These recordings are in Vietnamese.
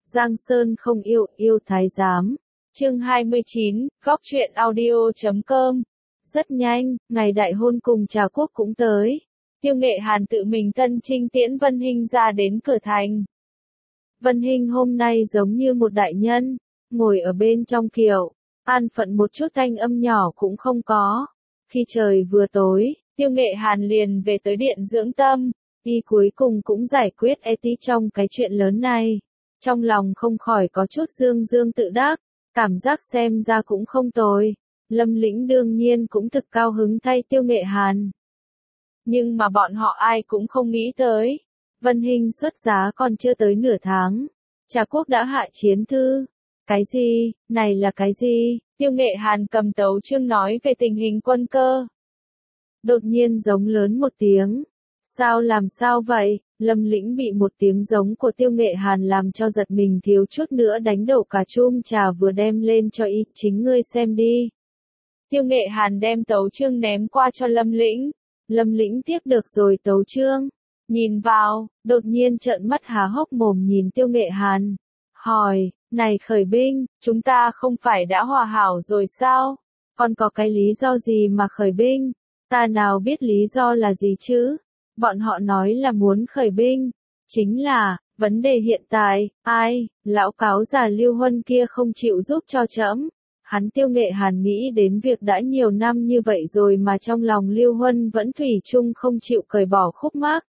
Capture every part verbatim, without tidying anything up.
Giang Sơn không yêu, yêu thái giám. Chương hai mươi chín, góc truyện audio chấm com. Rất nhanh, ngày đại hôn cùng Trà Quốc cũng tới. Tiêu Nghệ Hàn tự mình thân trinh tiễn Vân Hinh ra đến cửa thành. Vân Hinh hôm nay giống như một đại nhân, ngồi ở bên trong kiệu, an phận một chút thanh âm nhỏ cũng không có. Khi trời vừa tối, Tiêu Nghệ Hàn liền về tới điện dưỡng tâm, y cuối cùng cũng giải quyết e tí trong cái chuyện lớn này. Trong lòng không khỏi có chút dương dương tự đắc, cảm giác xem ra cũng không tồi. Lâm Lĩnh đương nhiên cũng thực cao hứng thay Tiêu Nghệ Hàn. Nhưng mà bọn họ ai cũng không nghĩ tới. Vân Hinh xuất giá còn chưa tới nửa tháng. Trà Quốc đã hạ chiến thư. Cái gì, này là cái gì? Tiêu Nghệ Hàn cầm tấu chương nói về tình hình quân cơ. Đột nhiên giống lớn một tiếng. Sao làm sao vậy? Lâm Lĩnh bị một tiếng giống của Tiêu Nghệ Hàn làm cho giật mình thiếu chút nữa đánh đổ cả chum trà vừa đem lên cho y, chính ngươi xem đi. Tiêu Nghệ Hàn đem tấu chương ném qua cho Lâm Lĩnh. Lâm Lĩnh tiếp được rồi tấu chương. Nhìn vào, đột nhiên trợn mắt há hốc mồm nhìn Tiêu Nghệ Hàn. Hỏi, này khởi binh, chúng ta không phải đã hòa hảo rồi sao? Còn có cái lý do gì mà khởi binh? Ta nào biết lý do là gì chứ? Bọn họ nói là muốn khởi binh. Chính là, vấn đề hiện tại, ai, lão cáo già Lưu Huân kia không chịu giúp cho trẫm. Hắn Tiêu Nghệ Hàn nghĩ đến việc đã nhiều năm như vậy rồi mà trong lòng Lưu Huân vẫn thủy chung không chịu cởi bỏ khúc mắc.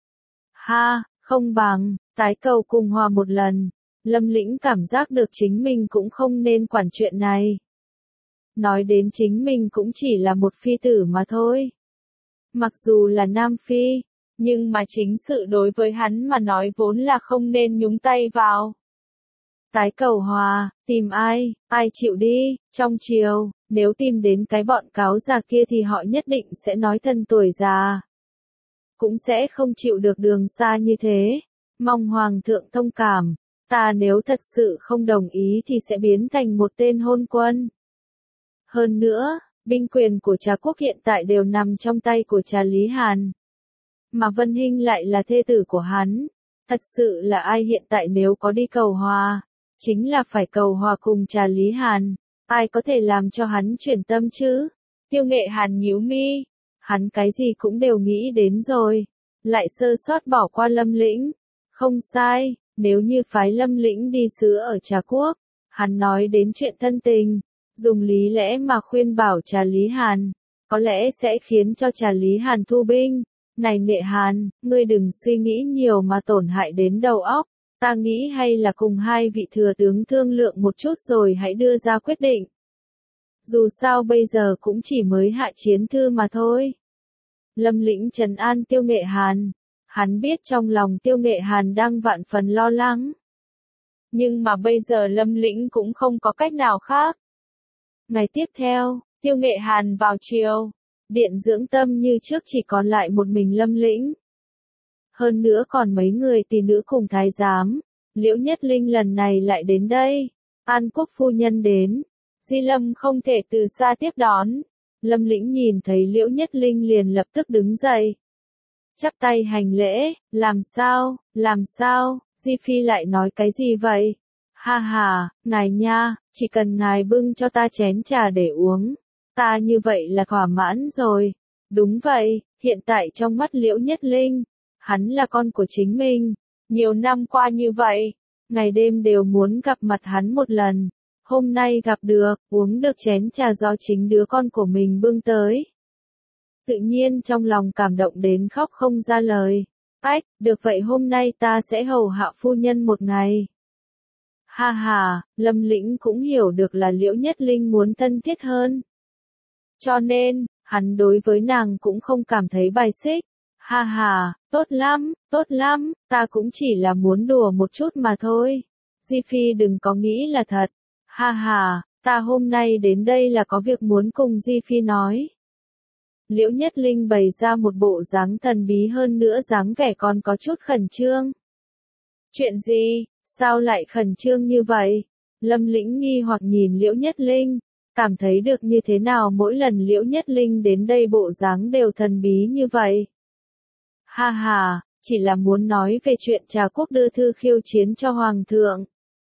Ha, không bằng, tái cầu cùng hòa một lần. Lâm Lĩnh cảm giác được chính mình cũng không nên quản chuyện này. Nói đến chính mình cũng chỉ là một phi tử mà thôi. Mặc dù là nam phi, nhưng mà chính sự đối với hắn mà nói vốn là không nên nhúng tay vào. Tái cầu hòa, tìm ai, ai chịu đi, trong triều, nếu tìm đến cái bọn cáo già kia thì họ nhất định sẽ nói thân tuổi già. Cũng sẽ không chịu được đường xa như thế, mong hoàng thượng thông cảm, ta nếu thật sự không đồng ý thì sẽ biến thành một tên hôn quân. Hơn nữa, binh quyền của Trà Quốc hiện tại đều nằm trong tay của Trà Lý Hàn. Mà Vân Hinh lại là thê tử của hắn. Thật sự là ai hiện tại nếu có đi cầu hòa, chính là phải cầu hòa cùng Trà Lý Hàn. Ai có thể làm cho hắn chuyển tâm chứ? Tiêu Nghệ Hàn nhíu mi. Hắn cái gì cũng đều nghĩ đến rồi. Lại sơ sót bỏ qua Lâm Lĩnh. Không sai, nếu như phái Lâm Lĩnh đi sứ ở Trà Quốc, hắn nói đến chuyện thân tình, dùng lý lẽ mà khuyên bảo Trà Lý Hàn, có lẽ sẽ khiến cho Trà Lý Hàn thu binh. Này Nghệ Hàn, ngươi đừng suy nghĩ nhiều mà tổn hại đến đầu óc, ta nghĩ hay là cùng hai vị thừa tướng thương lượng một chút rồi hãy đưa ra quyết định. Dù sao bây giờ cũng chỉ mới hạ chiến thư mà thôi. Lâm Lĩnh trấn an Tiêu Nghệ Hàn, hắn biết trong lòng Tiêu Nghệ Hàn đang vạn phần lo lắng. Nhưng mà bây giờ Lâm Lĩnh cũng không có cách nào khác. Ngày tiếp theo, Tiêu Nghệ Hàn vào triều. Điện dưỡng tâm như trước chỉ còn lại một mình Lâm Lĩnh. Hơn nữa còn mấy người tỷ nữ cùng thái giám. Liễu Nhất Linh lần này lại đến đây. An Quốc phu nhân đến. Di Lâm không thể từ xa tiếp đón. Lâm Lĩnh nhìn thấy Liễu Nhất Linh liền lập tức đứng dậy. Chắp tay hành lễ, làm sao, làm sao, Di Phi lại nói cái gì vậy? Ha ha, ngài nha, chỉ cần ngài bưng cho ta chén trà để uống. Ta như vậy là thỏa mãn rồi. Đúng vậy, hiện tại trong mắt Liễu Nhất Linh, hắn là con của chính mình. Nhiều năm qua như vậy, ngày đêm đều muốn gặp mặt hắn một lần. Hôm nay gặp được, uống được chén trà do chính đứa con của mình bưng tới. Tự nhiên trong lòng cảm động đến khóc không ra lời. Ách, được vậy hôm nay ta sẽ hầu hạ phu nhân một ngày. Ha ha, Lâm Lĩnh cũng hiểu được là Liễu Nhất Linh muốn thân thiết hơn. Cho nên, hắn đối với nàng cũng không cảm thấy bài xích. Ha ha, tốt lắm, tốt lắm, ta cũng chỉ là muốn đùa một chút mà thôi. Di Phi đừng có nghĩ là thật. Ha ha, ta hôm nay đến đây là có việc muốn cùng Di Phi nói. Liễu Nhất Linh bày ra một bộ dáng thần bí hơn nữa dáng vẻ còn có chút khẩn trương. Chuyện gì, sao lại khẩn trương như vậy? Lâm Lĩnh nghi hoặc nhìn Liễu Nhất Linh. Cảm thấy được như thế nào mỗi lần Liễu Nhất Linh đến đây bộ dáng đều thần bí như vậy. Ha ha, chỉ là muốn nói về chuyện Trà Quốc đưa thư khiêu chiến cho Hoàng thượng.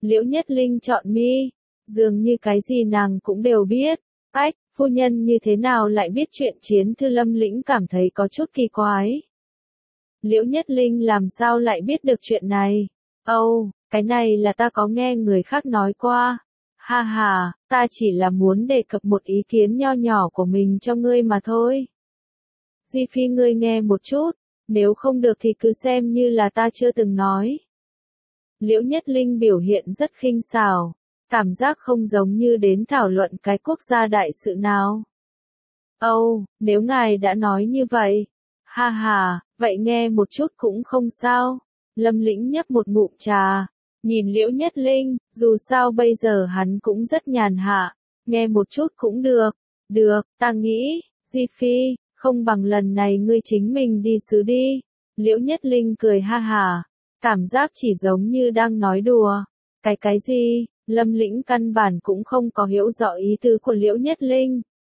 Liễu Nhất Linh chọn mi, dường như cái gì nàng cũng đều biết. Ách, phu nhân như thế nào lại biết chuyện chiến thư Lâm Lĩnh cảm thấy có chút kỳ quái. Liễu Nhất Linh làm sao lại biết được chuyện này? Âu, oh, cái này là ta có nghe người khác nói qua. Ha ha, ta chỉ là muốn đề cập một ý kiến nho nhỏ của mình cho ngươi mà thôi. Di Phi ngươi nghe một chút, nếu không được thì cứ xem như là ta chưa từng nói. Liễu Nhất Linh biểu hiện rất khinh xảo, cảm giác không giống như đến thảo luận cái quốc gia đại sự nào. Âu, oh, nếu ngài đã nói như vậy, ha ha, vậy nghe một chút cũng không sao. Lâm Lĩnh nhấp một ngụm trà, nhìn Liễu Nhất Linh, dù sao bây giờ hắn cũng rất nhàn hạ, nghe một chút cũng được. Được, ta nghĩ, Di Phi, không bằng lần này ngươi chính mình đi xứ đi. Liễu Nhất Linh cười ha hà, cảm giác chỉ giống như đang nói đùa. Cái cái gì? Lâm Lĩnh căn bản cũng không có hiểu rõ ý tứ của Liễu Nhất Linh.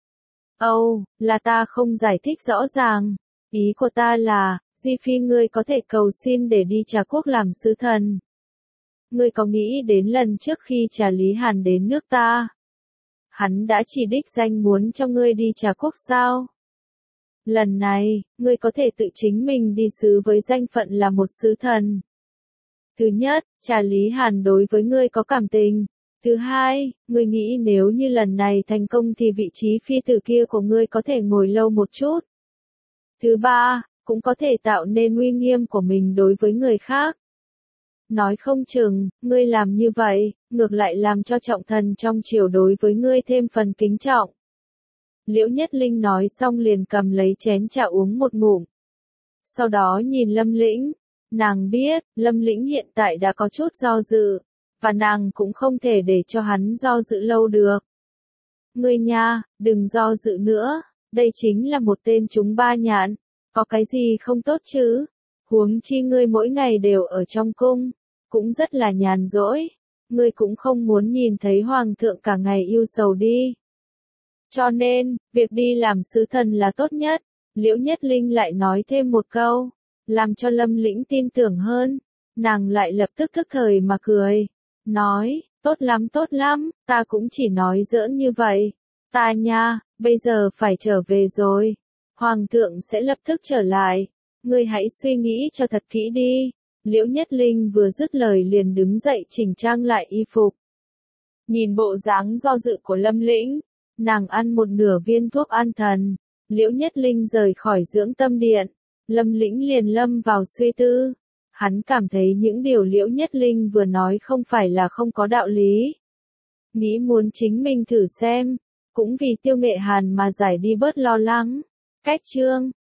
Âu, oh, là ta không giải thích rõ ràng. Ý của ta là, Di Phi ngươi có thể cầu xin để đi Trà Quốc làm sứ thần. Ngươi có nghĩ đến lần trước khi Trà Lý Hàn đến nước ta? Hắn đã chỉ đích danh muốn cho ngươi đi Trà Quốc sao? Lần này, ngươi có thể tự chính mình đi sứ với danh phận là một sứ thần. Thứ nhất, Trà Lý Hàn đối với ngươi có cảm tình. Thứ hai, ngươi nghĩ nếu như lần này thành công thì vị trí phi tử kia của ngươi có thể ngồi lâu một chút. Thứ ba, cũng có thể tạo nên uy nghiêm của mình đối với người khác. Nói không chừng, ngươi làm như vậy, ngược lại làm cho trọng thần trong triều đối với ngươi thêm phần kính trọng. Liễu Nhất Linh nói xong liền cầm lấy chén trà uống một ngụm. Sau đó nhìn Lâm Lĩnh, nàng biết, Lâm Lĩnh hiện tại đã có chút do dự, và nàng cũng không thể để cho hắn do dự lâu được. Ngươi nha, đừng do dự nữa, đây chính là một tên trúng ba nhạn, có cái gì không tốt chứ? Huống chi ngươi mỗi ngày đều ở trong cung, cũng rất là nhàn rỗi, ngươi cũng không muốn nhìn thấy hoàng thượng cả ngày yêu sầu đi. Cho nên, việc đi làm sứ thần là tốt nhất. Liễu Nhất Linh lại nói thêm một câu, làm cho Lâm Lĩnh tin tưởng hơn. Nàng lại lập tức thức thời mà cười, nói, tốt lắm tốt lắm, ta cũng chỉ nói giỡn như vậy. Ta nha, bây giờ phải trở về rồi. Hoàng thượng sẽ lập tức trở lại. Ngươi hãy suy nghĩ cho thật kỹ đi. Liễu Nhất Linh vừa dứt lời liền đứng dậy chỉnh trang lại y phục. Nhìn bộ dáng do dự của Lâm Lĩnh, nàng ăn một nửa viên thuốc an thần. Liễu Nhất Linh rời khỏi dưỡng tâm điện. Lâm Lĩnh liền lâm vào suy tư. Hắn cảm thấy những điều Liễu Nhất Linh vừa nói không phải là không có đạo lý. Nghĩ muốn chính mình thử xem, cũng vì Tiêu Nghệ Hàn mà giải đi bớt lo lắng. Cách chương